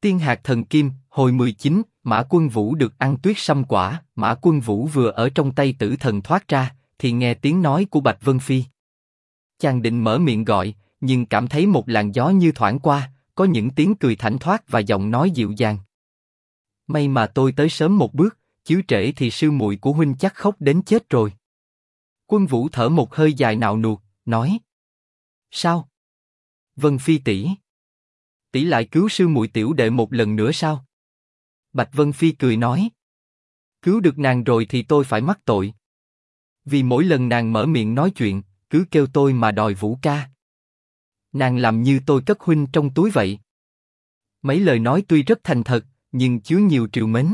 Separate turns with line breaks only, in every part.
Tiên hạt thần kim, hồi 19, Mã Quân Vũ được ăn tuyết sâm quả. Mã Quân Vũ vừa ở trong tay Tử Thần thoát ra, thì nghe tiếng nói của Bạch Vân Phi. Chàng định mở miệng gọi, nhưng cảm thấy một làn gió như thoảng qua, có những tiếng cười thảnh thoát và giọng nói dịu dàng. May mà tôi tới sớm một bước, chiếu trễ thì sư muội của huynh chắc khóc đến chết rồi. Quân Vũ thở một hơi dài nạo nuột, nói: Sao? Vân Phi tỷ, tỷ lại cứu sư muội tiểu đệ một lần nữa sao? Bạch Vân Phi cười nói: Cứu được nàng rồi thì tôi phải mắc tội. Vì mỗi lần nàng mở miệng nói chuyện, cứ kêu tôi mà đòi Vũ ca. Nàng làm như tôi cất huynh trong túi vậy. Mấy lời nói tuy rất thành thật, nhưng chứa nhiều trìu mến.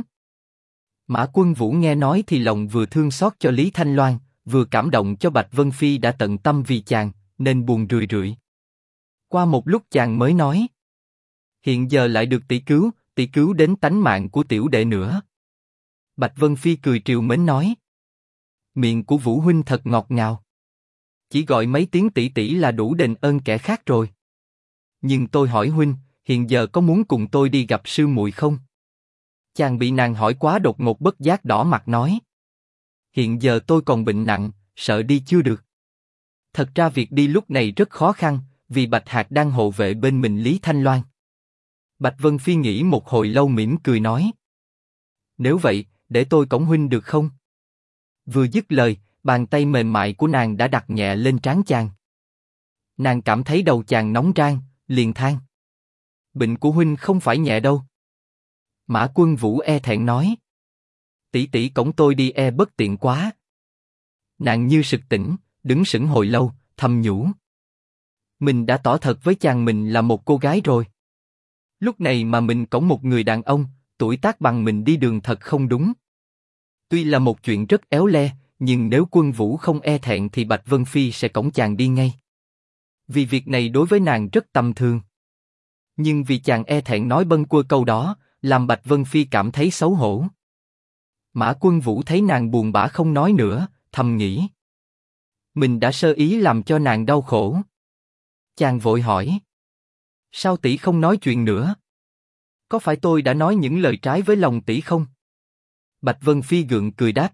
Mã Quân Vũ nghe nói thì lòng vừa thương xót cho Lý Thanh Loan, vừa cảm động cho Bạch Vân Phi đã tận tâm vì chàng, nên buồn rười rượi. Qua một lúc chàng mới nói: Hiện giờ lại được tỷ cứu đến tánh mạng của tiểu đệ nữa. Bạch Vân Phi cười trìu mến nói: Miệng của Vũ huynh thật ngọt ngào. Chỉ gọi mấy tiếng tỷ tỷ là đủ đền ơn kẻ khác rồi. Nhưng tôi hỏi huynh, hiện giờ có muốn cùng tôi đi gặp sư muội không? Chàng bị nàng hỏi quá đột ngột bất giác đỏ mặt nói: Hiện giờ tôi còn bệnh nặng, sợ đi chưa được. Thật ra việc đi lúc này rất khó khăn, vì Bạch Hạc đang hộ vệ bên mình Lý Thanh Loan. Bạch Vân Phi nghĩ một hồi lâu mỉm cười nói: Nếu vậy, để tôi cõng huynh được không? Vừa dứt lời, bàn tay mềm mại của nàng đã đặt nhẹ lên trán chàng. Nàng cảm thấy đầu chàng nóng rang, liền than: Bệnh của huynh không phải nhẹ đâu. Mã Quân Vũ e thẹn nói: Tỷ tỷ cõng tôi đi e bất tiện quá. Nàng như sực tỉnh, đứng sững hồi lâu, thầm nhủ: Mình đã tỏ thật với chàng mình là một cô gái rồi. Lúc này mà mình cõng một người đàn ông, tuổi tác bằng mình đi đường thật không đúng. Tuy là một chuyện rất éo le, nhưng nếu Quân Vũ không e thẹn thì Bạch Vân Phi sẽ cõng chàng đi ngay. Vì việc này đối với nàng rất tầm thường. Nhưng vì chàng e thẹn nói bâng quơ câu đó, làm Bạch Vân Phi cảm thấy xấu hổ. Mã Quân Vũ thấy nàng buồn bã không nói nữa, thầm nghĩ: Mình đã sơ ý làm cho nàng đau khổ. Chàng vội hỏi: Sao tỷ không nói chuyện nữa? Có phải tôi đã nói những lời trái với lòng tỷ không? Bạch Vân Phi gượng cười đáp: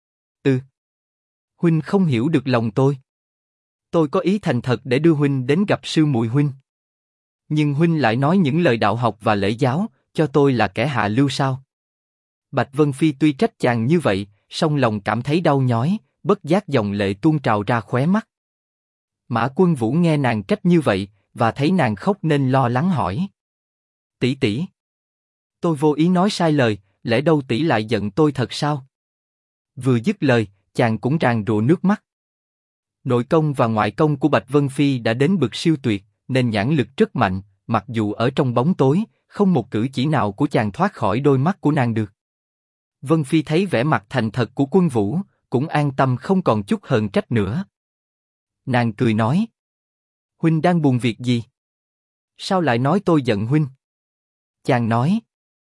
Huynh không hiểu được lòng tôi. Tôi có ý thành thật để đưa huynh đến gặp sư muội huynh. Nhưng huynh lại nói những lời đạo học và lễ giáo, cho tôi là kẻ hạ lưu sao? Bạch Vân Phi tuy trách chàng như vậy, song lòng cảm thấy đau nhói, bất giác dòng lệ tuôn trào ra khóe mắt. Mã Quân Vũ nghe nàng trách như vậy, và thấy nàng khóc nên lo lắng hỏi: Tỷ tỷ, tôi vô ý nói sai lời, lẽ đâu tỷ lại giận tôi thật sao? Vừa dứt lời, chàng cũng tràn trụa nước mắt. Nội công và ngoại công của Bạch Vân Phi đã đến bậc siêu tuyệt, nên nhãn lực rất mạnh, mặc dù ở trong bóng tối, không một cử chỉ nào của chàng thoát khỏi đôi mắt của nàng được. Vân Phi thấy vẻ mặt thành thật của Quân Vũ, cũng an tâm không còn chút hờn trách nữa. Nàng cười nói: Huynh đang buồn việc gì? Sao lại nói tôi giận huynh? Chàng nói: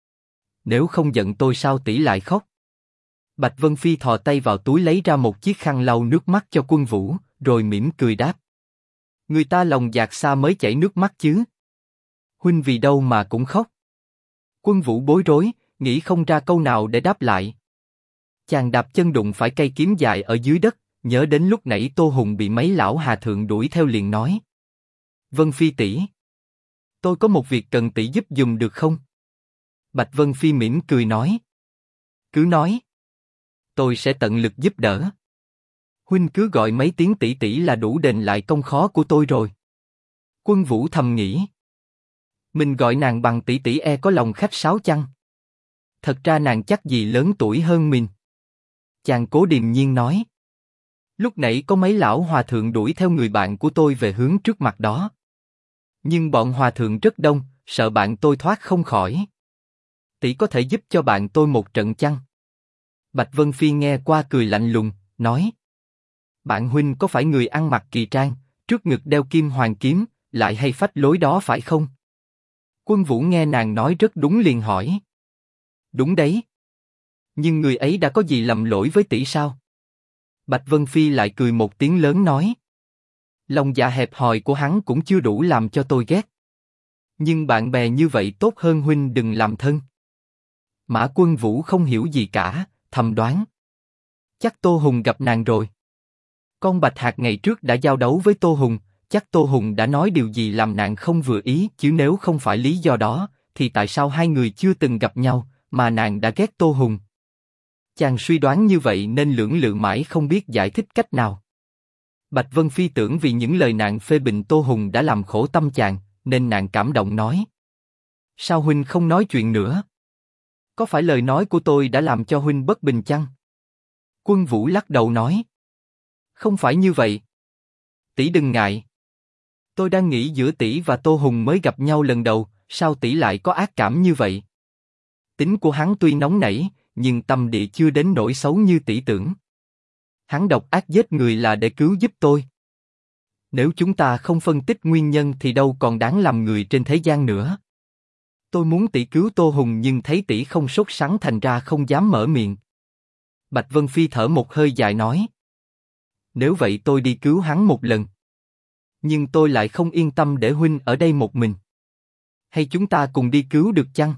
Nếu không giận tôi sao tỷ lại khóc? Bạch Vân Phi thò tay vào túi lấy ra một chiếc khăn lau nước mắt cho Quân Vũ, rồi mỉm cười đáp: Người ta lòng dạt xa mới chảy nước mắt chứ. Huynh vì đâu mà cũng khóc? Quân Vũ bối rối, nghĩ không ra câu nào để đáp lại. Chàng đạp chân đụng phải cây kiếm dài ở dưới đất, nhớ đến lúc nãy Tô Hùng bị mấy lão hà thượng đuổi theo liền nói: Vân Phi tỷ, tôi có một việc cần tỷ giúp giùm được không? Bạch Vân Phi mỉm cười nói: Cứ nói, tôi sẽ tận lực giúp đỡ. Huynh cứ gọi mấy tiếng tỷ tỷ là đủ đền lại công khó của tôi rồi. Quân Vũ thầm nghĩ: Mình gọi nàng bằng tỷ tỷ e có lòng khách sáo chăng? Thật ra nàng chắc gì lớn tuổi hơn mình. Chàng cố điềm nhiên nói: Lúc nãy có mấy lão hòa thượng đuổi theo người bạn của tôi về hướng trước mặt đó. Nhưng bọn hòa thượng rất đông, sợ bạn tôi thoát không khỏi. Tỷ có thể giúp cho bạn tôi một trận chăng? Bạch Vân Phi nghe qua cười lạnh lùng, nói: Bạn huynh có phải người ăn mặc kỳ trang, trước ngực đeo kim hoàng kiếm, lại hay phách lối đó phải không? Quân Vũ nghe nàng nói rất đúng liền hỏi: Đúng đấy. Nhưng người ấy đã có gì lầm lỗi với tỷ sao? Bạch Vân Phi lại cười một tiếng lớn nói: Lòng dạ hẹp hòi của hắn cũng chưa đủ làm cho tôi ghét. Nhưng bạn bè như vậy tốt hơn huynh đừng làm thân. Mã Quân Vũ không hiểu gì cả, thầm đoán. Chắc Tô Hùng gặp nàng rồi. Con Bạch Hạc ngày trước đã giao đấu với Tô Hùng, chắc Tô Hùng đã nói điều gì làm nàng không vừa ý, chứ nếu không phải lý do đó, thì tại sao hai người chưa từng gặp nhau, mà nàng đã ghét Tô Hùng? Chàng suy đoán như vậy nên lưỡng lự mãi không biết giải thích cách nào. Bạch Vân Phi tưởng vì những lời nàng phê bình Tô Hùng đã làm khổ tâm chàng, nên nàng cảm động nói. Sao huynh không nói chuyện nữa? Có phải lời nói của tôi đã làm cho huynh bất bình chăng? Quân Vũ lắc đầu nói. Không phải như vậy. Tỷ đừng ngại. Tôi đang nghĩ giữa tỷ và Tô Hùng mới gặp nhau lần đầu, sao tỷ lại có ác cảm như vậy? Tính của hắn tuy nóng nảy, nhưng tâm địa chưa đến nỗi xấu như tỷ tưởng. Hắn độc ác giết người là để cứu giúp tôi. Nếu chúng ta không phân tích nguyên nhân thì đâu còn đáng làm người trên thế gian nữa. Tôi muốn tỷ cứu Tô Hùng nhưng thấy tỷ không sốt sắng thành ra không dám mở miệng. Bạch Vân Phi thở một hơi dài nói. Nếu vậy tôi đi cứu hắn một lần. Nhưng tôi lại không yên tâm để huynh ở đây một mình. Hay chúng ta cùng đi cứu được chăng?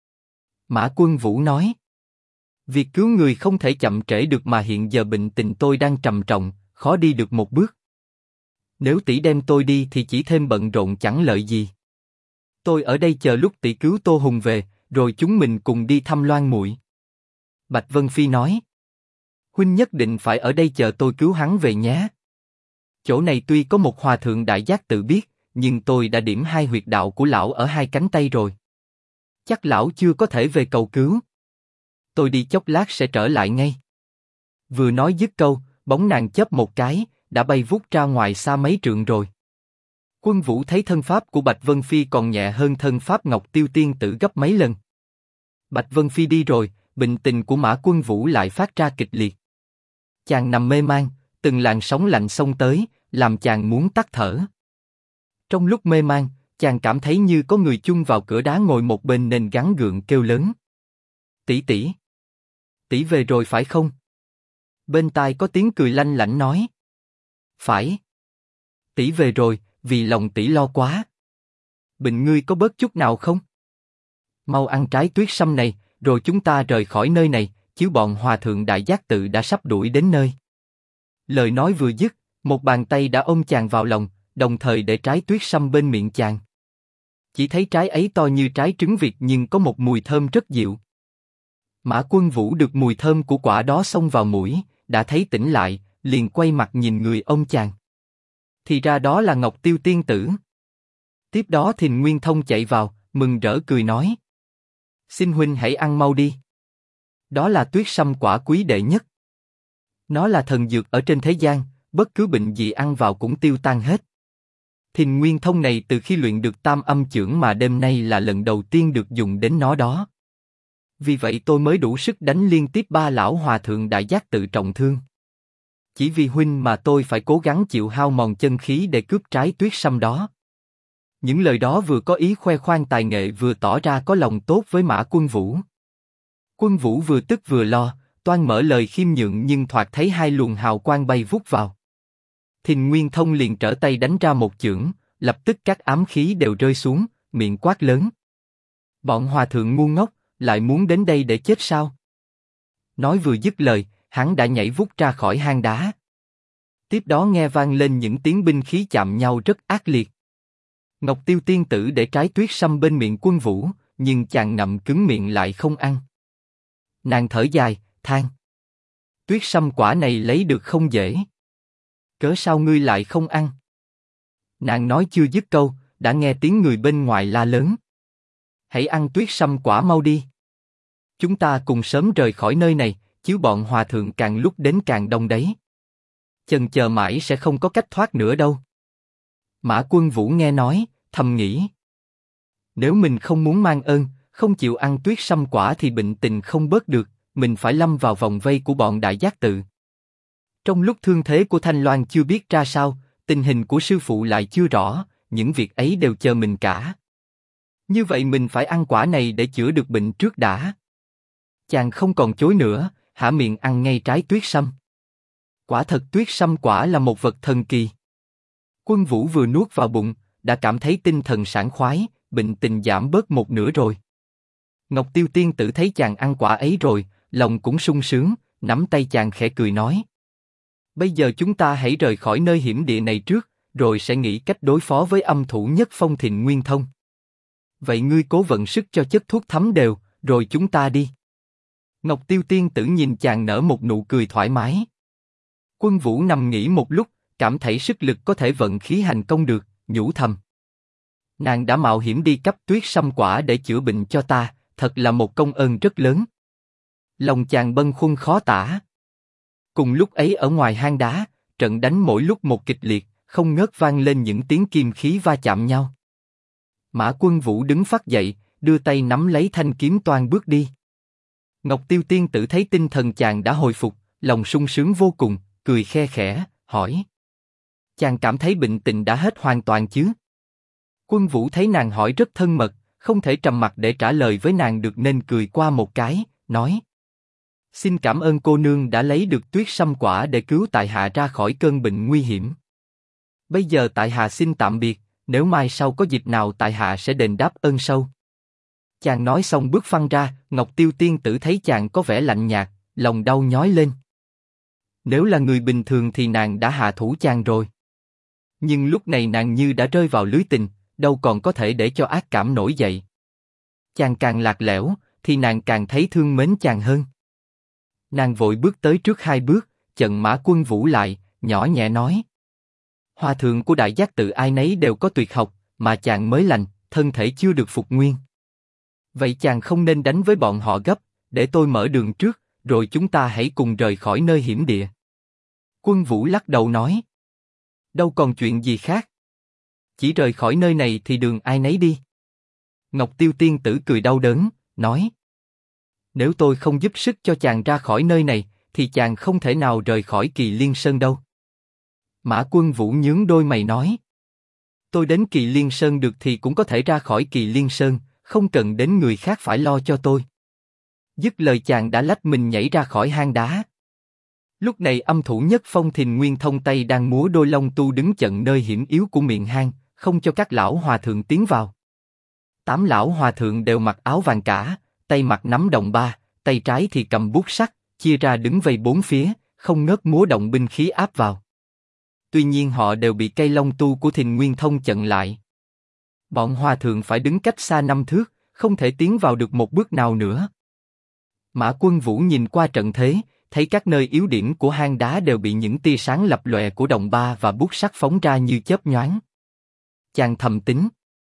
Mã Quân Vũ nói. Việc cứu người không thể chậm trễ được mà hiện giờ bệnh tình tôi đang trầm trọng, khó đi được một bước. Nếu tỷ đem tôi đi thì chỉ thêm bận rộn chẳng lợi gì. Tôi ở đây chờ lúc tỷ cứu Tô Hùng về, rồi chúng mình cùng đi thăm Loan muội. Bạch Vân Phi nói. Huynh nhất định phải ở đây chờ tôi cứu hắn về nhé. Chỗ này tuy có một hòa thượng đại giác tự biết, nhưng tôi đã điểm hai huyệt đạo của lão ở hai cánh tay rồi. Chắc lão chưa có thể về cầu cứu. Tôi đi chốc lát sẽ trở lại ngay. Vừa nói dứt câu, bóng nàng chớp một cái, đã bay vút ra ngoài xa mấy trượng rồi. Quân Vũ thấy thân pháp của Bạch Vân Phi còn nhẹ hơn thân pháp Ngọc Tiêu Tiên Tử gấp mấy lần. Bạch Vân Phi đi rồi, bệnh tình của Mã Quân Vũ lại phát ra kịch liệt. Chàng nằm mê man, từng làn sóng lạnh xông tới, làm chàng muốn tắt thở. Trong lúc mê man, chàng cảm thấy như có người chung vào cửa đá ngồi một bên nên gắng gượng kêu lớn. Tỷ tỷ, tỷ về rồi phải không? Bên tai có tiếng cười lanh lảnh nói. Phải. Tỷ về rồi, vì lòng tỷ lo quá. Bệnh ngươi có bớt chút nào không? Mau ăn trái tuyết sâm này, rồi chúng ta rời khỏi nơi này, chứ bọn hòa thượng đại giác tự đã sắp đuổi đến nơi. Lời nói vừa dứt, một bàn tay đã ôm chàng vào lòng, đồng thời để trái tuyết sâm bên miệng chàng. Chỉ thấy trái ấy to như trái trứng vịt nhưng có một mùi thơm rất dịu. Mã Quân Vũ được mùi thơm của quả đó xông vào mũi, đã thấy tỉnh lại, liền quay mặt nhìn người ôm chàng. Thì ra đó là Ngọc Tiêu Tiên Tử. Tiếp đó Thìn Nguyên Thông chạy vào, mừng rỡ cười nói. Xin huynh hãy ăn mau đi. Đó là tuyết sâm quả quý đệ nhất. Nó là thần dược ở trên thế gian, bất cứ bệnh gì ăn vào cũng tiêu tan hết. Thìn Nguyên Thông này từ khi luyện được Tam Âm Chưởng mà đêm nay là lần đầu tiên được dùng đến nó đó. Vì vậy tôi mới đủ sức đánh liên tiếp ba lão hòa thượng đại giác tự trọng thương. Chỉ vì huynh mà tôi phải cố gắng chịu hao mòn chân khí để cướp trái tuyết sâm đó. Những lời đó vừa có ý khoe khoang tài nghệ vừa tỏ ra có lòng tốt với Mã Quân Vũ. Quân Vũ vừa tức vừa lo, toan mở lời khiêm nhượng nhưng thoạt thấy hai luồng hào quang bay vút vào. Thìn Nguyên Thông liền trở tay đánh ra một chưởng, lập tức các ám khí đều rơi xuống, miệng quát lớn. Bọn hòa thượng ngu ngốc, lại muốn đến đây để chết sao? Nói vừa dứt lời, hắn đã nhảy vút ra khỏi hang đá. Tiếp đó nghe vang lên những tiếng binh khí chạm nhau rất ác liệt. Ngọc Tiêu Tiên Tử để trái tuyết sâm bên miệng Quân Vũ, nhưng chàng ngậm cứng miệng lại không ăn. Nàng thở dài, than. Tuyết sâm quả này lấy được không dễ. Cớ sao ngươi lại không ăn? Nàng nói chưa dứt câu, đã nghe tiếng người bên ngoài la lớn. Hãy ăn tuyết sâm quả mau đi. Chúng ta cùng sớm rời khỏi nơi này, chứ bọn hòa thượng càng lúc đến càng đông đấy. Chần chờ mãi sẽ không có cách thoát nữa đâu. Mã Quân Vũ nghe nói, thầm nghĩ. Nếu mình không muốn mang ơn, không chịu ăn tuyết sâm quả thì bệnh tình không bớt được, mình phải lâm vào vòng vây của bọn đại giác tự. Trong lúc thương thế của Thanh Loan chưa biết ra sao, tình hình của sư phụ lại chưa rõ, những việc ấy đều chờ mình cả. Như vậy mình phải ăn quả này để chữa được bệnh trước đã. Chàng không còn chối nữa, há miệng ăn ngay trái tuyết sâm. Quả thật tuyết sâm quả là một vật thần kỳ. Quân Vũ vừa nuốt vào bụng, đã cảm thấy tinh thần sảng khoái, bệnh tình giảm bớt một nửa rồi. Ngọc Tiêu tiên tử thấy chàng ăn quả ấy rồi, lòng cũng sung sướng, nắm tay chàng khẽ cười nói. Bây giờ chúng ta hãy rời khỏi nơi hiểm địa này trước, rồi sẽ nghĩ cách đối phó với âm thủ nhất phong Thịnh Nguyên Thông. Vậy ngươi cố vận sức cho chất thuốc thấm đều, rồi chúng ta đi. Ngọc Tiêu tiên tử nhìn chàng nở một nụ cười thoải mái. Quân Vũ nằm nghỉ một lúc, cảm thấy sức lực có thể vận khí hành công được, nhủ thầm. Nàng đã mạo hiểm đi cấp tuyết sâm quả để chữa bệnh cho ta, thật là một công ơn rất lớn. Lòng chàng bâng khuâng khó tả. Cùng lúc ấy ở ngoài hang đá, trận đánh mỗi lúc một kịch liệt, không ngớt vang lên những tiếng kim khí va chạm nhau. Mã Quân Vũ đứng phắt dậy, đưa tay nắm lấy thanh kiếm toan bước đi. Ngọc Tiêu tiên tử thấy tinh thần chàng đã hồi phục, lòng sung sướng vô cùng, cười khe khẽ, hỏi. Chàng cảm thấy bệnh tình đã hết hoàn toàn chứ? Quân Vũ thấy nàng hỏi rất thân mật, không thể trầm mặc để trả lời với nàng được nên cười qua một cái, nói. Xin cảm ơn cô nương đã lấy được tuyết sâm quả để cứu tại hạ ra khỏi cơn bệnh nguy hiểm. Bây giờ tại hạ xin tạm biệt, nếu mai sau có dịp nào tại hạ sẽ đền đáp ơn sâu. Chàng nói xong bước phăng ra, Ngọc Tiêu tiên tử thấy chàng có vẻ lạnh nhạt, lòng đau nhói lên. Nếu là người bình thường thì nàng đã hạ thủ chàng rồi. Nhưng lúc này nàng như đã rơi vào lưới tình, đâu còn có thể để cho ác cảm nổi dậy. Chàng càng lạc lẽo, thì nàng càng thấy thương mến chàng hơn. Nàng vội bước tới trước hai bước, chặn Mã Quân Vũ lại, nhỏ nhẹ nói. Hòa thượng của Đại Giác Tự ai nấy đều có tuyệt học, mà chàng mới lành, thân thể chưa được phục nguyên. Vậy chàng không nên đánh với bọn họ gấp, để tôi mở đường trước, rồi chúng ta hãy cùng rời khỏi nơi hiểm địa. Quân Vũ lắc đầu nói. Đâu còn chuyện gì khác. Chỉ rời khỏi nơi này thì đường ai nấy đi. Ngọc Tiêu tiên tử cười đau đớn, nói. Nếu tôi không giúp sức cho chàng ra khỏi nơi này, thì chàng không thể nào rời khỏi Kỳ Liên Sơn đâu. Mã Quân Vũ nhướng đôi mày nói. Tôi đến Kỳ Liên Sơn được thì cũng có thể ra khỏi Kỳ Liên Sơn, không cần đến người khác phải lo cho tôi. Dứt lời chàng đã lách mình nhảy ra khỏi hang đá. Lúc này âm thủ nhất phong Thìn Nguyên Thông Tây đang múa đôi long tu đứng chặn nơi hiểm yếu của miệng hang, không cho các lão hòa thượng tiến vào. 8 lão hòa thượng đều mặc áo vàng cả, tay mặc nắm đồng ba, tay trái thì cầm bút sắt, chia ra đứng vây bốn phía, không ngớt múa động binh khí áp vào. Tuy nhiên họ đều bị cây long tu của Thìn Nguyên Thông chặn lại. Bọn hòa thượng phải đứng cách xa 5 thước, không thể tiến vào được một bước nào nữa. Mã Quân Vũ nhìn qua trận thế, thấy các nơi yếu điểm của hang đá đều bị những tia sáng lập lòe của đồng ba và bút sắt phóng ra như chớp nhoáng. Chàng thầm tính.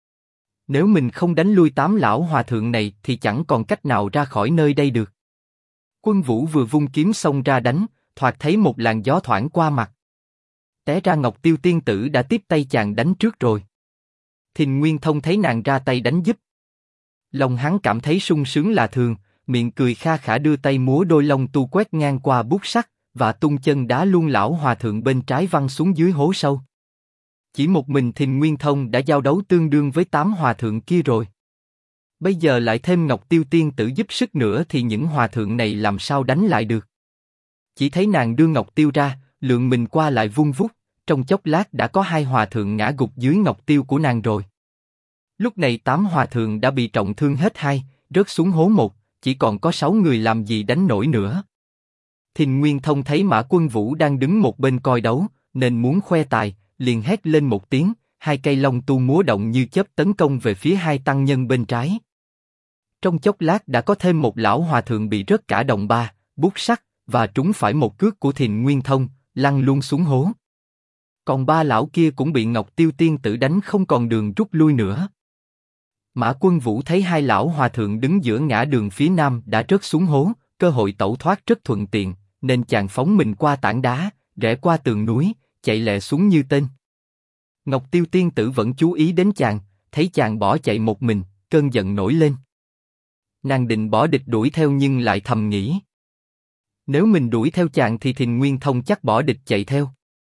Nếu mình không đánh lui 8 lão hòa thượng này thì chẳng còn cách nào ra khỏi nơi đây được. Quân Vũ vừa vung kiếm xông ra đánh, thoạt thấy một làn gió thoảng qua mặt. Té ra Ngọc Tiêu tiên tử đã tiếp tay chàng đánh trước rồi. Thìn Nguyên Thông thấy nàng ra tay đánh giúp. Lòng hắn cảm thấy sung sướng lạ thường, miệng cười kha khả đưa tay múa đôi long tu quét ngang qua bút sắt, và tung chân đá luôn lão hòa thượng bên trái văng xuống dưới hố sâu. Chỉ một mình Thìn Nguyên Thông đã giao đấu tương đương với 8 hòa thượng kia rồi. Bây giờ lại thêm Ngọc Tiêu tiên tử giúp sức nữa thì những hòa thượng này làm sao đánh lại được. Chỉ thấy nàng đưa Ngọc Tiêu ra, lượng mình qua lại vung vút, trong chốc lát đã có 2 hòa thượng ngã gục dưới Ngọc Tiêu của nàng rồi. Lúc này 8 hòa thượng đã bị trọng thương hết 2, rớt xuống hố 1, chỉ còn có 6 người làm gì đánh nổi nữa. Thìn Nguyên Thông thấy Mã Quân Vũ đang đứng một bên coi đấu, nên muốn khoe tài, liền hét lên một tiếng, 2 cây long tu múa động như chớp tấn công về phía 2 tăng nhân bên trái. Trong chốc lát đã có thêm một lão hòa thượng bị rớt cả đồng ba, bút sắt, và trúng phải một cước của Thìn Nguyên Thông, lăn luôn xuống hố. Còn 3 lão kia cũng bị Ngọc Tiêu tiên tử đánh không còn đường rút lui nữa. Mã Quân Vũ thấy 2 lão hòa thượng đứng giữa ngã đường phía nam đã rớt xuống hố, cơ hội tẩu thoát rất thuận tiện, nên chàng phóng mình qua tảng đá, rẽ qua tường núi, chạy lẹ xuống như tên. Ngọc Tiêu tiên tử vẫn chú ý đến chàng, thấy chàng bỏ chạy một mình, cơn giận nổi lên. Nàng định bỏ địch đuổi theo nhưng lại thầm nghĩ. Nếu mình đuổi theo chàng thì Thìn Nguyên Thông chắc bỏ địch chạy theo.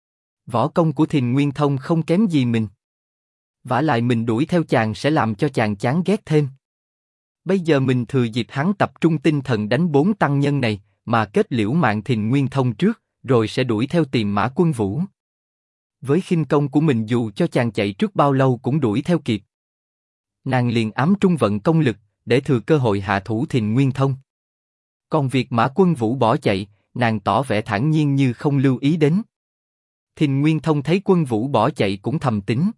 Võ công của Thìn Nguyên Thông không kém gì mình. Vả lại mình đuổi theo chàng sẽ làm cho chàng chán ghét thêm. Bây giờ mình thừa dịp hắn tập trung tinh thần đánh 4 tăng nhân này, mà kết liễu mạng Thìn Nguyên Thông trước, rồi sẽ đuổi theo tìm Mã Quân Vũ. Với khinh công của mình dù cho chàng chạy trước bao lâu cũng đuổi theo kịp. nàng liền ám trung vận công lực, để thừa cơ hội hạ thủ Thìn Nguyên Thông. Còn việc Mã Quân Vũ bỏ chạy, nàng tỏ vẻ thản nhiên như không lưu ý đến. Thìn Nguyên Thông thấy Quân Vũ bỏ chạy cũng thầm tính.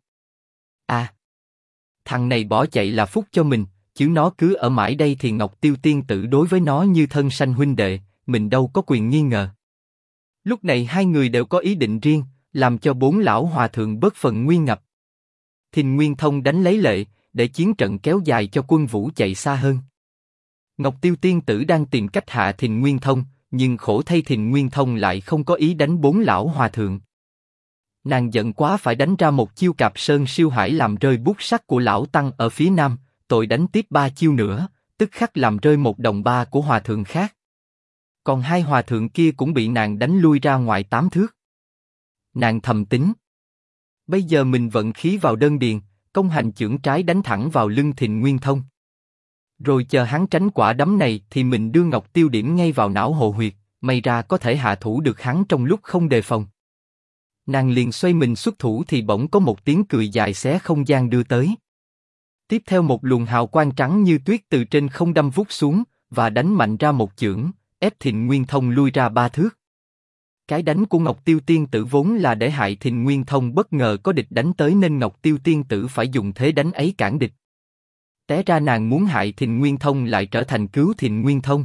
Thằng này bỏ chạy là phúc cho mình, chứ nó cứ ở mãi đây thì Ngọc Tiêu tiên tử đối với nó như thân sanh huynh đệ, mình đâu có quyền nghi ngờ. Lúc này hai người đều có ý định riêng, làm cho bốn lão hòa thượng bớt phần nguy ngập. Thìn Nguyên Thông đánh lấy lệ, để chiến trận kéo dài cho Quân Vũ chạy xa hơn. Ngọc Tiêu tiên tử đang tìm cách hạ Thìn Nguyên Thông, nhưng khổ thay Thìn Nguyên Thông lại không có ý đánh bốn lão hòa thượng. Nàng giận quá phải đánh ra một chiêu Cạp Sơn Siêu Hải làm rơi bút sắc của lão tăng ở phía nam, tội đánh tiếp 3 chiêu nữa, tức khắc làm rơi một đồng ba của hòa thượng khác. Còn hai hòa thượng kia cũng bị nàng đánh lui ra ngoài 8 thước. Nàng thầm tính, bây giờ mình vận khí vào đơn điền, công hành chưởng trái đánh thẳng vào lưng Thìn Nguyên Thông. Rồi chờ hắn tránh quả đấm này thì mình đưa Ngọc Tiêu điểm ngay vào não hồ huyệt, may ra có thể hạ thủ được hắn trong lúc không đề phòng. Nàng liền xoay mình xuất thủ thì bỗng có một tiếng cười dài xé không gian đưa tới. Tiếp theo một luồng hào quang trắng như tuyết từ trên không đâm vút xuống, và đánh mạnh ra một chưởng, ép Thìn Nguyên Thông lui ra 3 thước. Cái đánh của Ngọc Tiêu tiên tử vốn là để hại Thìn Nguyên Thông, bất ngờ có địch đánh tới nên Ngọc Tiêu tiên tử phải dùng thế đánh ấy cản địch. Té ra nàng muốn hại Thìn Nguyên Thông lại trở thành cứu Thìn Nguyên Thông.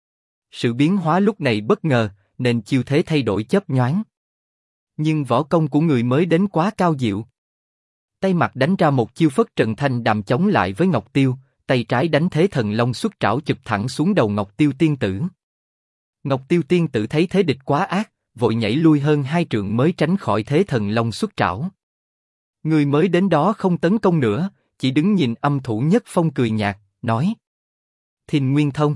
Sự biến hóa lúc này bất ngờ, nên chiêu thế thay đổi chớp nhoáng. Nhưng võ công của người mới đến quá cao diệu. Tay mặt đánh ra một chiêu Phất Trần Thanh Đàm chống lại với Ngọc Tiêu, tay trái đánh Thế Thần Long xuất trảo chụp thẳng xuống đầu Ngọc Tiêu tiên tử. Ngọc Tiêu tiên tử thấy thế địch quá ác, vội nhảy lui hơn 2 trượng mới tránh khỏi Thế Thần Long xuất trảo. Người mới đến đó không tấn công nữa, chỉ đứng nhìn âm thủ Nhất Phong cười nhạt, nói: Thìn Nguyên Thông,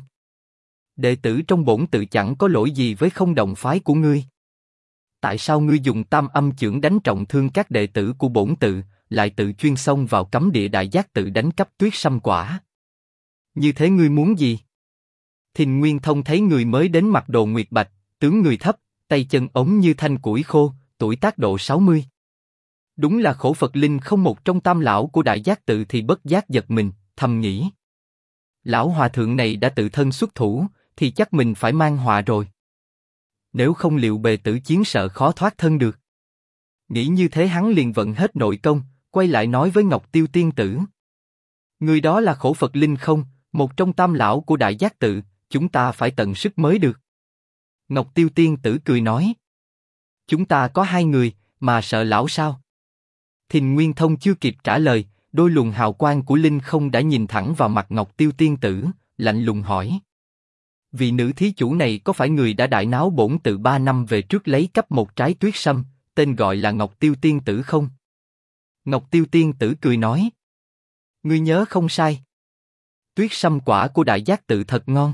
đệ tử trong bổn tự chẳng có lỗi gì với không đồng phái của ngươi. Tại sao ngươi dùng tam âm chưởng đánh trọng thương các đệ tử của bổn tự, lại tự chuyên xông vào cấm địa Đại Giác tự đánh cắp Tuyết Sâm Quả? Như thế ngươi muốn gì? Thìn Nguyên Thông thấy người mới đến mặc đồ nguyệt bạch, tướng người thấp, tay chân ống như thanh củi khô, tuổi tác độ 60. Đúng là khổ Phật Linh không một trong tam lão của Đại Giác tự thì bất giác giật mình, thầm nghĩ: lão hòa thượng này đã tự thân xuất thủ, thì chắc mình phải mang họa rồi. Nếu không liệu bề tử chiến sợ khó thoát thân được. Nghĩ như thế hắn liền vận hết nội công, quay lại nói với Ngọc Tiêu tiên tử: người đó là khổ Phật Linh không, một trong tam lão của Đại Giác tự, chúng ta phải tận sức mới được. Ngọc Tiêu tiên tử cười nói: chúng ta có 2 người, mà sợ lão sao? Thìn Nguyên Thông chưa kịp trả lời, đôi luồng hào quang của Linh không đã nhìn thẳng vào mặt Ngọc Tiêu tiên tử, lạnh lùng hỏi: vị nữ thí chủ này có phải người đã đại náo bổn tự 3 năm về trước lấy cắp một trái tuyết sâm, tên gọi là Ngọc Tiêu tiên tử không? Ngọc Tiêu tiên tử cười nói: ngươi nhớ không sai. Tuyết sâm quả của Đại Giác tự thật ngon.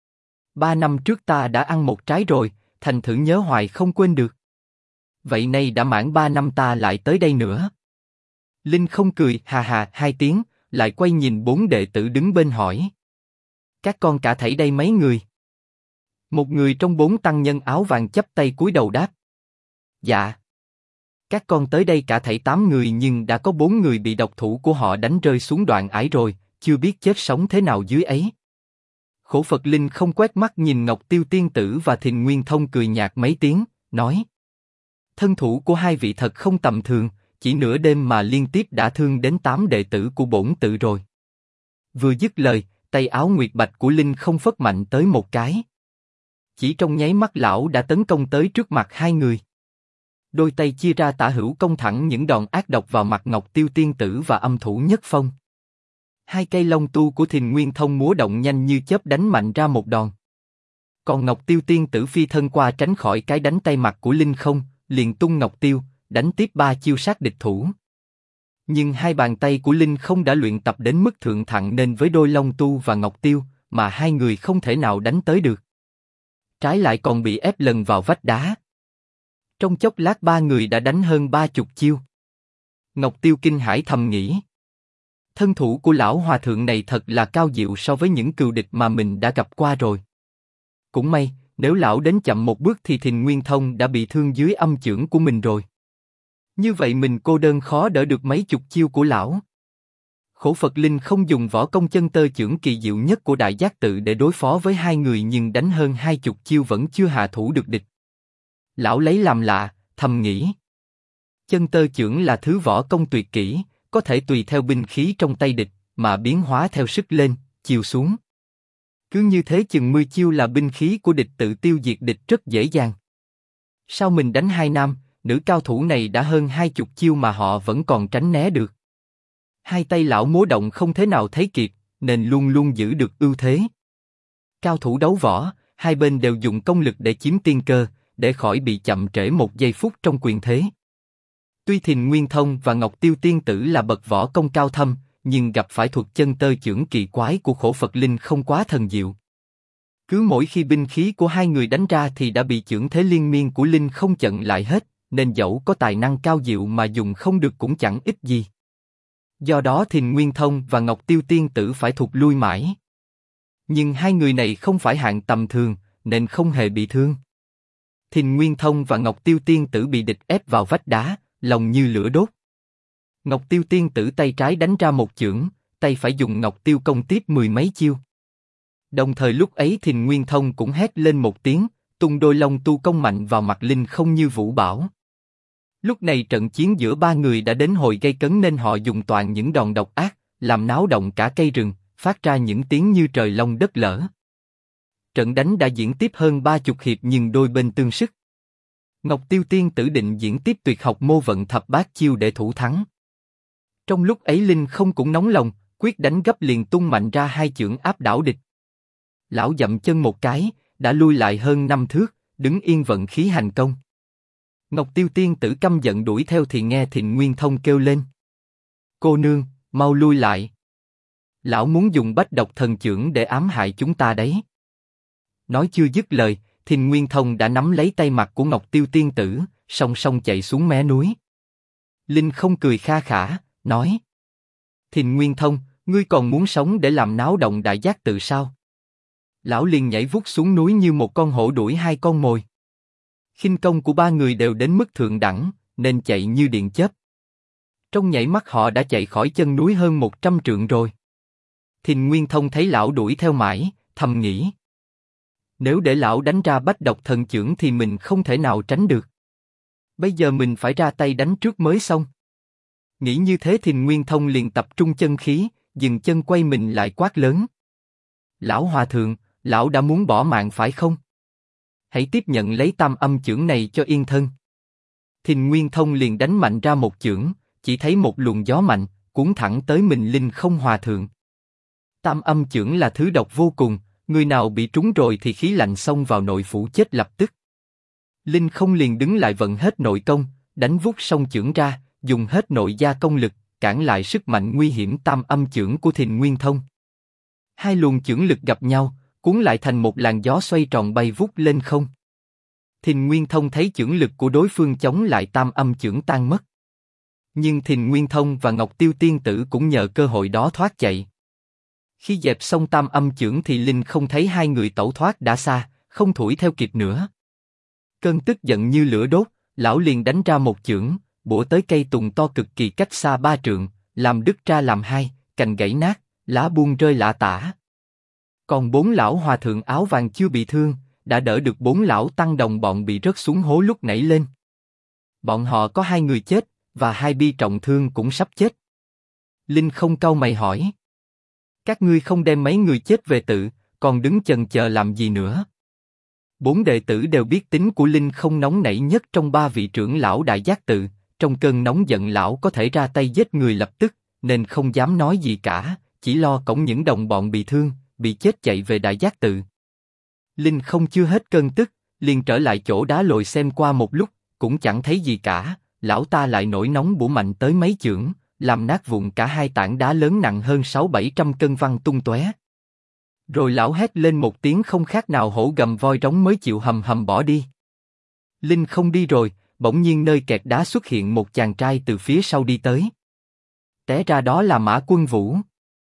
3 năm trước ta đã ăn một trái rồi, thành thử nhớ hoài không quên được. Vậy nay đã mãn 3 năm ta lại tới đây nữa. Linh không cười hà hà 2 tiếng, lại quay nhìn 4 đệ tử đứng bên hỏi: các con cả thảy đây mấy người? Một người trong 4 tăng nhân áo vàng chắp tay cúi đầu đáp: dạ. Các con tới đây cả thảy 8 người, nhưng đã có 4 người bị độc thủ của họ đánh rơi xuống đoạn ải rồi, chưa biết chết sống thế nào dưới ấy. Khổ Phật Linh không quét mắt nhìn Ngọc Tiêu tiên tử và Thìn Nguyên Thông cười nhạt mấy tiếng, nói: thân thủ của 2 vị thật không tầm thường, chỉ nửa đêm mà liên tiếp đã thương đến 8 đệ tử của bổn tự rồi. Vừa dứt lời, tay áo nguyệt bạch của Linh không phất mạnh tới một cái. Chỉ trong nháy mắt lão đã tấn công tới trước mặt 2 người. Đôi tay chia ra tả hữu công thẳng những đòn ác độc vào mặt Ngọc Tiêu tiên tử và âm thủ Nhất Phong. 2 cây long tu của Thìn Nguyên Thông múa động nhanh như chớp đánh mạnh ra một đòn. Còn Ngọc Tiêu tiên tử phi thân qua tránh khỏi cái đánh tay mặt của Linh không, liền tung Ngọc Tiêu, đánh tiếp 3 chiêu sát địch thủ. Nhưng 2 bàn tay của Linh không đã luyện tập đến mức thượng thặng nên với đôi long tu và Ngọc Tiêu, mà 2 người không thể nào đánh tới được. Trái lại còn bị ép lần vào vách đá. Trong chốc lát 3 người đã đánh hơn 30 chiêu. Ngọc Tiêu kinh hãi thầm nghĩ: thân thủ của lão hòa thượng này thật là cao diệu so với những cừu địch mà mình đã gặp qua rồi. Cũng may, nếu lão đến chậm một bước thì Thìn Nguyên Thông đã bị thương dưới âm chưởng của mình rồi. Như vậy mình cô đơn khó đỡ được mấy chục chiêu của lão. Khổ Phật Linh không dùng võ công chân tơ chưởng kỳ diệu nhất của Đại Giác Tự để đối phó với hai người, nhưng đánh hơn 20 chiêu vẫn chưa hạ thủ được địch. Lão lấy làm lạ, thầm nghĩ. Chân tơ chưởng là thứ võ công tuyệt kỹ, có thể tùy theo binh khí trong tay địch mà biến hóa theo sức lên, chiều xuống. Cứ như thế chừng 10 chiêu là binh khí của địch tự tiêu diệt địch rất dễ dàng. Sao mình đánh hai nam, nữ cao thủ này đã hơn 20 chiêu mà họ vẫn còn tránh né được? Hai tay lão múa động không thế nào thấy kịp, nên luôn luôn giữ được ưu thế. Cao thủ đấu võ, hai bên đều dùng công lực để chiếm tiên cơ, để khỏi bị chậm trễ một giây phút trong quyền thế. Tuy Thìn Nguyên Thông và Ngọc Tiêu Tiên Tử là bậc võ công cao thâm, nhưng gặp phải thuật chân tơ chưởng kỳ quái của Khổ Phật Linh không quá thần diệu. Cứ mỗi khi binh khí của hai người đánh ra thì đã bị chưởng thế liên miên của Linh không chặn lại hết, nên dẫu có tài năng cao diệu mà dùng không được cũng chẳng ích gì. Do đó Thìn Nguyên Thông và Ngọc Tiêu Tiên Tử phải thụt lui mãi. Nhưng hai người này không phải hạng tầm thường, nên không hề bị thương. Thìn Nguyên Thông và Ngọc Tiêu Tiên Tử bị địch ép vào vách đá, lòng như lửa đốt. Ngọc Tiêu Tiên Tử tay trái đánh ra một chưởng, tay phải dùng Ngọc Tiêu công tiếp 10 mấy chiêu. Đồng thời lúc ấy Thìn Nguyên Thông cũng hét lên một tiếng, tung đôi long tu công mạnh vào mặt Linh không như vũ bão. Lúc này trận chiến giữa ba người đã đến hồi gây cấn nên họ dùng toàn những đòn độc ác, làm náo động cả cây rừng, phát ra những tiếng như trời long đất lở. Trận đánh đã diễn tiếp hơn 30 hiệp nhưng đôi bên tương sức. Ngọc Tiêu Tiên Tử định diễn tiếp tuyệt học mô vận thập bát chiêu để thủ thắng. Trong lúc ấy Linh không cũng nóng lòng, quyết đánh gấp liền tung mạnh ra hai chưởng áp đảo địch. Lão dậm chân một cái, đã lui lại hơn 5 thước, đứng yên vận khí hành công. Ngọc Tiêu Tiên Tử căm giận đuổi theo thì nghe Thìn Nguyên Thông kêu lên: "Cô nương, mau lui lại! Lão muốn dùng Bách Độc Thần Chưởng để ám hại chúng ta đấy." Nói chưa dứt lời, Thìn Nguyên Thông đã nắm lấy tay mặt của Ngọc Tiêu Tiên Tử, song song chạy xuống mé núi. Linh không cười kha khả, nói: "Thìn Nguyên Thông, ngươi còn muốn sống để làm náo động Đại Giác Tự sao?" Lão liền nhảy vút xuống núi như một con hổ đuổi hai con mồi. Khinh công của ba người đều đến mức thượng đẳng, nên chạy như điện chớp. Trong nhảy mắt họ đã chạy khỏi chân núi hơn 100 trượng rồi. Thìn Nguyên Thông thấy lão đuổi theo mãi, thầm nghĩ: nếu để lão đánh ra Bách Độc Thần Chưởng thì mình không thể nào tránh được. Bây giờ mình phải ra tay đánh trước mới xong. Nghĩ như thế Thìn Nguyên Thông liền tập trung chân khí, dừng chân quay mình lại quát lớn: "Lão hòa thượng, lão đã muốn bỏ mạng phải không? Hãy tiếp nhận lấy tam âm chưởng này cho yên thân." Thìn Nguyên Thông liền đánh mạnh ra một chưởng, chỉ thấy một luồng gió mạnh cuốn thẳng tới mình Linh không hòa thượng. Tam âm chưởng là thứ độc vô cùng, người nào bị trúng rồi thì khí lạnh xông vào nội phủ chết lập tức. Linh không liền đứng lại vận hết nội công, đánh vút song chưởng ra, dùng hết nội gia công lực, cản lại sức mạnh nguy hiểm tam âm chưởng của Thìn Nguyên Thông. Hai luồng chưởng lực gặp nhau, cuốn lại thành một làn gió xoay tròn bay vút lên không. Thìn Nguyên Thông thấy chưởng lực của đối phương chống lại tam âm chưởng tan mất. Nhưng Thìn Nguyên Thông và Ngọc Tiêu Tiên Tử cũng nhờ cơ hội đó thoát chạy. Khi dẹp xong tam âm chưởng thì Linh không thấy hai người tẩu thoát đã xa, không thổi theo kịp nữa. Cơn tức giận như lửa đốt, lão liền đánh ra một chưởng, bủa tới cây tùng to cực kỳ cách xa 3 trượng, làm đứt ra làm hai, cành gãy nát, lá buông rơi lả tả. Còn 4 lão hòa thượng áo vàng chưa bị thương, đã đỡ được 4 lão tăng đồng bọn bị rớt xuống hố lúc nãy lên. Bọn họ có 2 người chết, và 2 bi trọng thương cũng sắp chết. Linh không cau mày hỏi: "Các ngươi không đem mấy người chết về tự, còn đứng chần chờ làm gì nữa?" 4 đệ tử đều biết tính của Linh không nóng nảy nhất trong 3 vị trưởng lão Đại Giác Tự, trong cơn nóng giận lão có thể ra tay giết người lập tức, nên không dám nói gì cả, chỉ lo cõng những đồng bọn bị thương, bị chết chạy về Đại Giác Tự. Linh không chưa hết cơn tức, liền trở lại chỗ đá lồi xem qua một lúc, cũng chẳng thấy gì cả, lão ta lại nổi nóng bủa mạnh tới mấy chưởng, làm nát vụn cả 2 tảng đá lớn nặng hơn 600-700 cân văng tung tóe. Rồi lão hét lên một tiếng không khác nào hổ gầm voi rống mới chịu hầm hầm bỏ đi. Linh không đi rồi, bỗng nhiên nơi kẹt đá xuất hiện một chàng trai từ phía sau đi tới. Té ra đó là Mã Quân Vũ.